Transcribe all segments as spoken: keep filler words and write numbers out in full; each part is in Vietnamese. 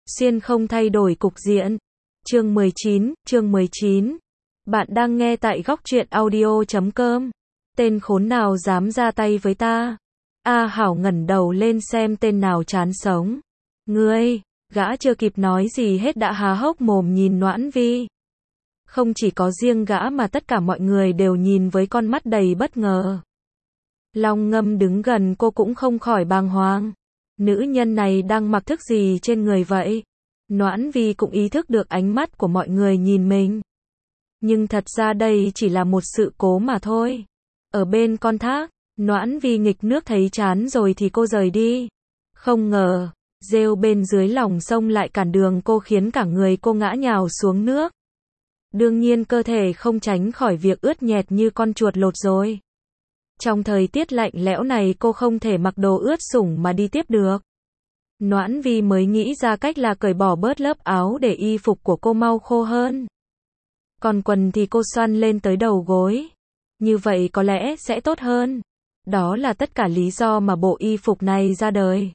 xuyên không thay đổi cục diện. Chương mười chín, chương mười chín. Bạn đang nghe tại góc truyện audio chấm com. Tên khốn nào dám ra tay với ta? A Hảo ngẩng đầu lên xem tên nào chán sống. Ngươi, gã chưa kịp nói gì hết đã há hốc mồm nhìn Noãn Vi. Không chỉ có riêng gã mà tất cả mọi người đều nhìn với con mắt đầy bất ngờ. Long Ngâm đứng gần cô cũng không khỏi bàng hoàng. Nữ nhân này đang mặc thức gì trên người vậy? Noãn Vi cũng ý thức được ánh mắt của mọi người nhìn mình. Nhưng thật ra đây chỉ là một sự cố mà thôi. Ở bên con thác, Noãn Vi nghịch nước thấy chán rồi thì cô rời đi. Không ngờ, rêu bên dưới lòng sông lại cản đường cô khiến cả người cô ngã nhào xuống nước. Đương nhiên cơ thể không tránh khỏi việc ướt nhẹp như con chuột lột rồi. Trong thời tiết lạnh lẽo này cô không thể mặc đồ ướt sũng mà đi tiếp được. Noãn Vi mới nghĩ ra cách là cởi bỏ bớt lớp áo để y phục của cô mau khô hơn. Còn quần thì cô xoăn lên tới đầu gối. Như vậy có lẽ sẽ tốt hơn. Đó là tất cả lý do mà bộ y phục này ra đời.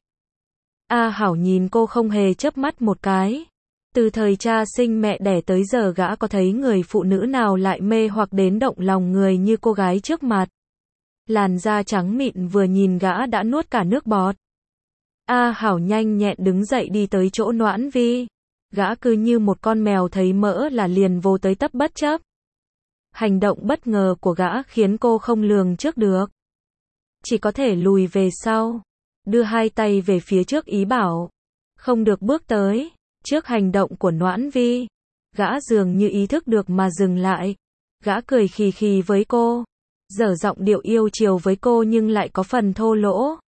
A Hảo nhìn cô không hề chớp mắt một cái. Từ thời cha sinh mẹ đẻ tới giờ gã có thấy người phụ nữ nào lại mê hoặc đến động lòng người như cô gái trước mặt. Làn da trắng mịn vừa nhìn gã đã nuốt cả nước bọt. A Hảo nhanh nhẹn đứng dậy đi tới chỗ Noãn Vi. Gã cứ như một con mèo thấy mỡ là liền vô tới tấp bất chấp. Hành động bất ngờ của gã khiến cô không lường trước được. Chỉ có thể lùi về sau. Đưa hai tay về phía trước ý bảo. Không được bước tới. Trước hành động của Noãn Vi. Gã dường như ý thức được mà dừng lại. Gã cười khì khì với cô. Dở giọng điệu yêu chiều với cô nhưng lại có phần thô lỗ.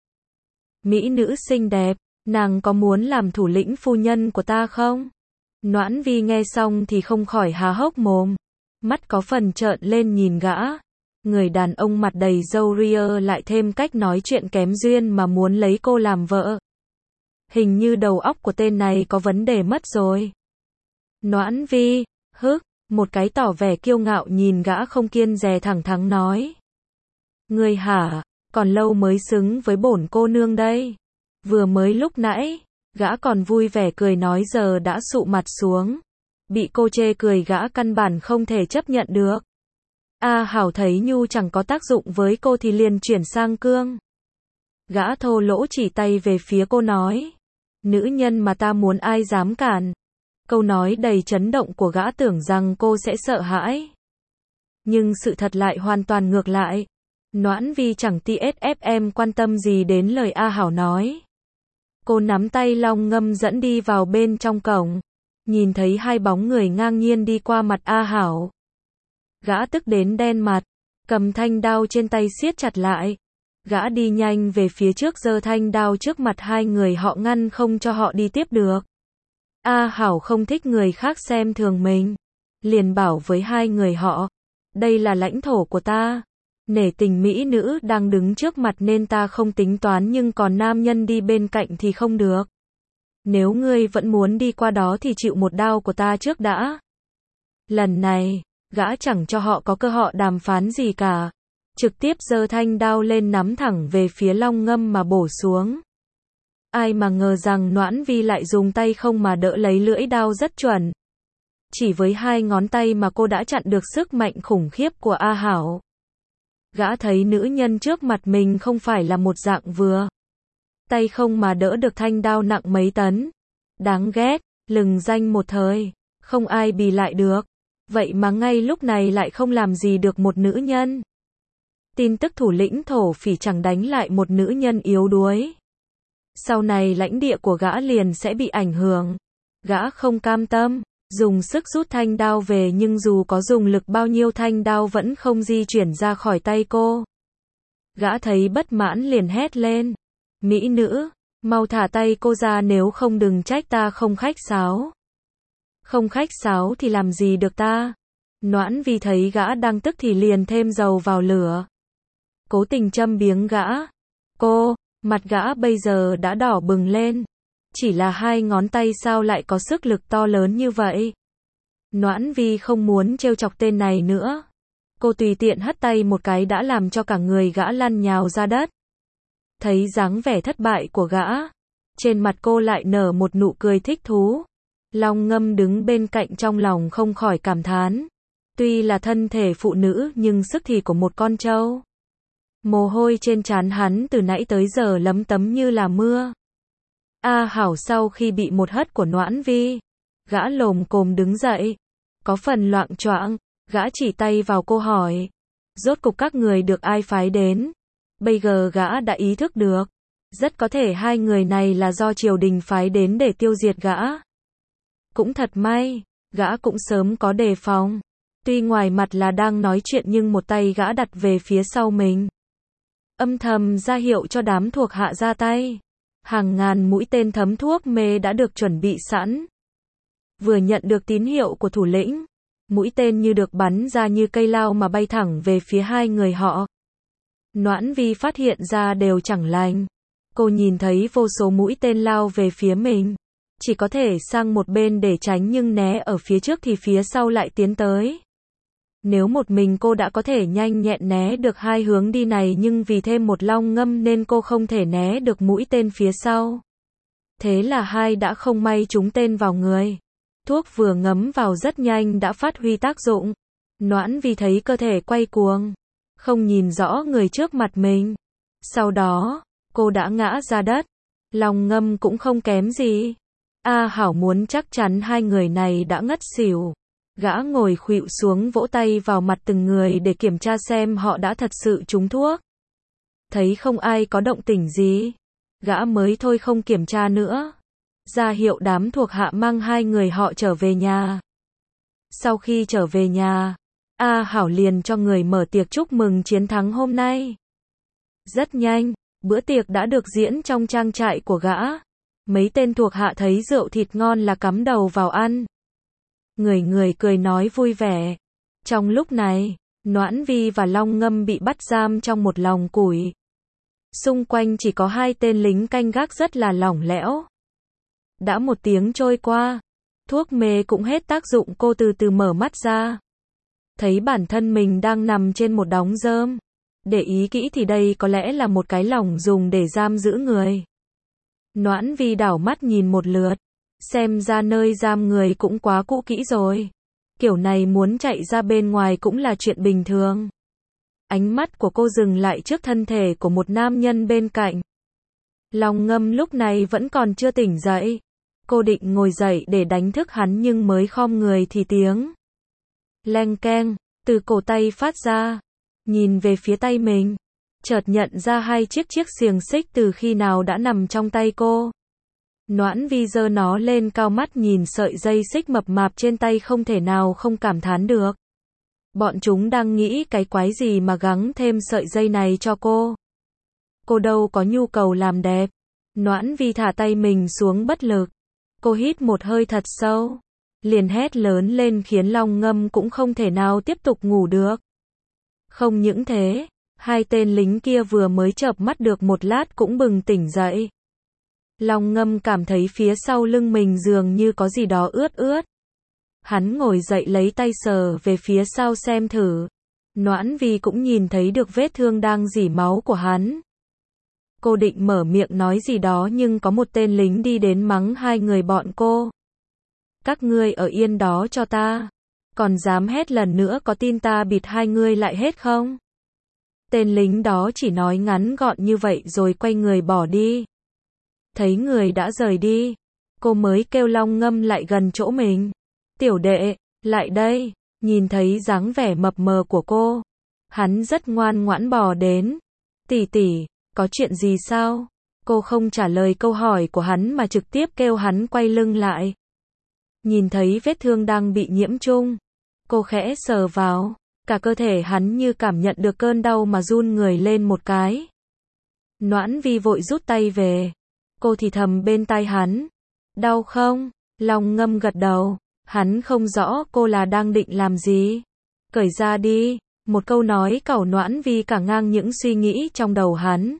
Mỹ nữ xinh đẹp, nàng có muốn làm thủ lĩnh phu nhân của ta không? Noãn Vi nghe xong thì không khỏi há hốc mồm. Mắt có phần trợn lên nhìn gã. Người đàn ông mặt đầy râu ria lại thêm cách nói chuyện kém duyên mà muốn lấy cô làm vợ. Hình như đầu óc của tên này có vấn đề mất rồi. Noãn Vi, hức, một cái tỏ vẻ kiêu ngạo nhìn gã không kiêng dè thẳng thắn nói. Ngươi hả, còn lâu mới xứng với bổn cô nương đây. Vừa mới lúc nãy, gã còn vui vẻ cười nói giờ đã sụ mặt xuống. Bị cô chê cười gã căn bản không thể chấp nhận được. A Hảo thấy nhu chẳng có tác dụng với cô thì liền chuyển sang cương. Gã thô lỗ chỉ tay về phía cô nói. Nữ nhân mà ta muốn ai dám cản. Câu nói đầy chấn động của gã tưởng rằng cô sẽ sợ hãi. Nhưng sự thật lại hoàn toàn ngược lại. Noãn Vi chẳng ti ét ép em quan tâm gì đến lời A Hảo nói. Cô nắm tay Long Ngâm dẫn đi vào bên trong cổng. Nhìn thấy hai bóng người ngang nhiên đi qua mặt A Hảo. Gã tức đến đen mặt. Cầm thanh đao trên tay siết chặt lại. Gã đi nhanh về phía trước giơ thanh đao trước mặt hai người họ ngăn không cho họ đi tiếp được. A Hảo không thích người khác xem thường mình. Liền bảo với hai người họ. Đây là lãnh thổ của ta. Nể tình mỹ nữ đang đứng trước mặt nên ta không tính toán nhưng còn nam nhân đi bên cạnh thì không được. Nếu ngươi vẫn muốn đi qua đó thì chịu một đao của ta trước đã. Lần này, gã chẳng cho họ có cơ hội đàm phán gì cả. Trực tiếp giơ thanh đao lên nắm thẳng về phía Long Ngâm mà bổ xuống. Ai mà ngờ rằng Noãn Vi lại dùng tay không mà đỡ lấy lưỡi đao rất chuẩn. Chỉ với hai ngón tay mà cô đã chặn được sức mạnh khủng khiếp của A Hảo. Gã thấy nữ nhân trước mặt mình không phải là một dạng vừa. Tay không mà đỡ được thanh đao nặng mấy tấn. Đáng ghét, lừng danh một thời. Không ai bì lại được. Vậy mà ngay lúc này lại không làm gì được một nữ nhân. Tin tức thủ lĩnh thổ phỉ chẳng đánh lại một nữ nhân yếu đuối. Sau này lãnh địa của gã liền sẽ bị ảnh hưởng. Gã không cam tâm. Dùng sức rút thanh đao về nhưng dù có dùng lực bao nhiêu thanh đao vẫn không di chuyển ra khỏi tay cô. Gã thấy bất mãn liền hét lên. Mỹ nữ, mau thả tay cô ra nếu không đừng trách ta không khách sáo. Không khách sáo thì làm gì được ta. Noãn Vi thấy gã đang tức thì liền thêm dầu vào lửa. Cố tình châm biếng gã. Cô, mặt gã bây giờ đã đỏ bừng lên. Chỉ là hai ngón tay sao lại có sức lực to lớn như vậy. Noãn Vi không muốn trêu chọc tên này nữa. Cô tùy tiện hất tay một cái đã làm cho cả người gã lăn nhào ra đất. Thấy dáng vẻ thất bại của gã, Trên mặt cô lại nở một nụ cười thích thú. Long Ngâm đứng bên cạnh trong lòng không khỏi cảm thán. Tuy là thân thể phụ nữ nhưng sức thì của một con trâu. Mồ hôi trên trán hắn từ nãy tới giờ lấm tấm như là mưa. A Hảo sau khi bị một hất của Noãn Vi, gã lồm cồm đứng dậy. Có phần loạng choạng, gã chỉ tay vào cô hỏi. Rốt cục các người được ai phái đến? Bây giờ gã đã ý thức được. Rất có thể hai người này là do triều đình phái đến để tiêu diệt gã. Cũng thật may, gã cũng sớm có đề phòng. Tuy ngoài mặt là đang nói chuyện nhưng một tay gã đặt về phía sau mình. Âm thầm ra hiệu cho đám thuộc hạ ra tay. Hàng ngàn mũi tên thấm thuốc mê đã được chuẩn bị sẵn. Vừa nhận được tín hiệu của thủ lĩnh, mũi tên như được bắn ra như cây lao mà bay thẳng về phía hai người họ. Noãn Vi phát hiện ra đều chẳng lành. Cô nhìn thấy vô số mũi tên lao về phía mình. Chỉ có thể sang một bên để tránh nhưng né ở phía trước thì phía sau lại tiến tới. Nếu một mình cô đã có thể nhanh nhẹn né được hai hướng đi này nhưng vì thêm một Long Ngâm nên cô không thể né được mũi tên phía sau. Thế là hai đã không may trúng tên vào người. Thuốc vừa ngấm vào rất nhanh đã phát huy tác dụng. Noãn Vi thấy cơ thể quay cuồng, không nhìn rõ người trước mặt mình. Sau đó, cô đã ngã ra đất. Long Ngâm cũng không kém gì. A Hảo muốn chắc chắn hai người này đã ngất xỉu. Gã ngồi khuỵu xuống vỗ tay vào mặt từng người để kiểm tra xem họ đã thật sự trúng thuốc. Thấy không ai có động tĩnh gì, gã mới thôi không kiểm tra nữa. Ra hiệu đám thuộc hạ mang hai người họ trở về nhà. Sau khi trở về nhà, A Hảo liền cho người mở tiệc chúc mừng chiến thắng hôm nay. Rất nhanh, bữa tiệc đã được diễn trong trang trại của gã. Mấy tên thuộc hạ thấy rượu thịt ngon là cắm đầu vào ăn. Người người cười nói vui vẻ. Trong lúc này, Noãn Vi và Long Ngâm bị bắt giam trong một lồng củi. Xung quanh chỉ có hai tên lính canh gác rất là lỏng lẻo. Đã một tiếng trôi qua, thuốc mê cũng hết tác dụng, cô từ từ mở mắt ra. Thấy bản thân mình đang nằm trên một đống rơm. Để ý kỹ thì đây có lẽ là một cái lồng dùng để giam giữ người. Noãn Vi đảo mắt nhìn một lượt. Xem ra nơi giam người cũng quá cũ kỹ rồi. Kiểu này muốn chạy ra bên ngoài cũng là chuyện bình thường. Ánh mắt của cô dừng lại trước thân thể của một nam nhân bên cạnh. Long Ngâm lúc này vẫn còn chưa tỉnh dậy. Cô định ngồi dậy để đánh thức hắn nhưng mới khom người thì tiếng leng keng từ cổ tay phát ra. Nhìn về phía tay mình, chợt nhận ra hai chiếc chiếc xiềng xích từ khi nào đã nằm trong tay cô. Noãn Vi giơ nó lên cao, mắt nhìn sợi dây xích mập mạp trên tay không thể nào không cảm thán được. Bọn chúng đang nghĩ cái quái gì mà gắng thêm sợi dây này cho cô. Cô đâu có nhu cầu làm đẹp. Noãn Vi thả tay mình xuống bất lực. Cô hít một hơi thật sâu, liền hét lớn lên khiến Long Ngâm cũng không thể nào tiếp tục ngủ được. Không những thế, hai tên lính kia vừa mới chợp mắt được một lát cũng bừng tỉnh dậy. Long Ngâm cảm thấy phía sau lưng mình dường như có gì đó ướt ướt. Hắn ngồi dậy lấy tay sờ về phía sau xem thử. Noãn Vi cũng nhìn thấy được vết thương đang rỉ máu của hắn. Cô định mở miệng nói gì đó nhưng có một tên lính đi đến mắng hai người bọn cô. Các ngươi ở yên đó cho ta. Còn dám hét lần nữa có tin ta bịt hai ngươi lại hết không? Tên lính đó chỉ nói ngắn gọn như vậy rồi quay người bỏ đi. Thấy người đã rời đi, cô mới kêu Long Ngâm lại gần chỗ mình. Tiểu đệ, lại đây. Nhìn thấy dáng vẻ mập mờ của cô, hắn rất ngoan ngoãn bò đến. Tỷ tỷ, có chuyện gì sao? Cô không trả lời câu hỏi của hắn mà trực tiếp kêu hắn quay lưng lại. Nhìn thấy vết thương đang bị nhiễm trùng, cô khẽ sờ vào, cả cơ thể hắn như cảm nhận được cơn đau mà run người lên một cái. Noãn Vi vội rút tay về. Cô thì thầm bên tai hắn. Đau không? Long Ngâm gật đầu. Hắn không rõ cô là đang định làm gì. Cởi ra đi. Một câu nói cẩu Noãn Vi cả ngang những suy nghĩ trong đầu hắn.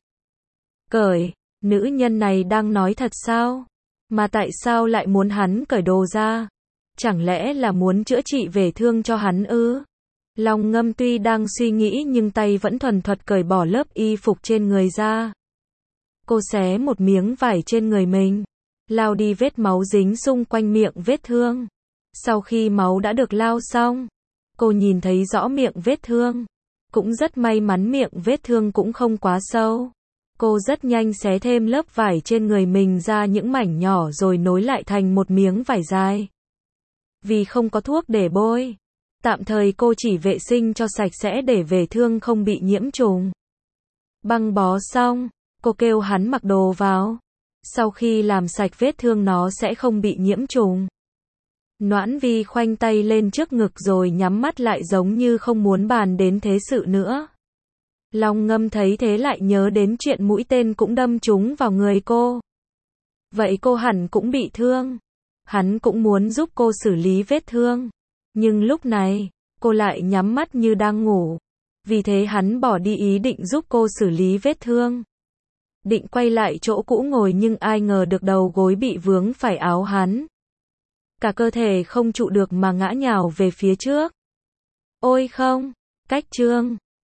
Cởi? Nữ nhân này đang nói thật sao? Mà tại sao lại muốn hắn cởi đồ ra? Chẳng lẽ là muốn chữa trị về thương cho hắn ư? Long Ngâm tuy đang suy nghĩ nhưng tay vẫn thuần thuật cởi bỏ lớp y phục trên người ra. Cô xé một miếng vải trên người mình, lau đi vết máu dính xung quanh miệng vết thương. Sau khi máu đã được lau xong, cô nhìn thấy rõ miệng vết thương. Cũng rất may mắn miệng vết thương cũng không quá sâu. Cô rất nhanh xé thêm lớp vải trên người mình ra những mảnh nhỏ rồi nối lại thành một miếng vải dài. Vì không có thuốc để bôi, tạm thời cô chỉ vệ sinh cho sạch sẽ để vết thương không bị nhiễm trùng. Băng bó xong, cô kêu hắn mặc đồ vào. Sau khi làm sạch vết thương nó sẽ không bị nhiễm trùng. Noãn Vi khoanh tay lên trước ngực rồi nhắm mắt lại giống như không muốn bàn đến thế sự nữa. Long Ngâm thấy thế lại nhớ đến chuyện mũi tên cũng đâm trúng vào người cô. Vậy cô hẳn cũng bị thương. Hắn cũng muốn giúp cô xử lý vết thương. Nhưng lúc này, cô lại nhắm mắt như đang ngủ. Vì thế hắn bỏ đi ý định giúp cô xử lý vết thương. Định quay lại chỗ cũ ngồi nhưng ai ngờ được đầu gối bị vướng phải áo hắn. Cả cơ thể không trụ được mà ngã nhào về phía trước. Ôi không, cách chương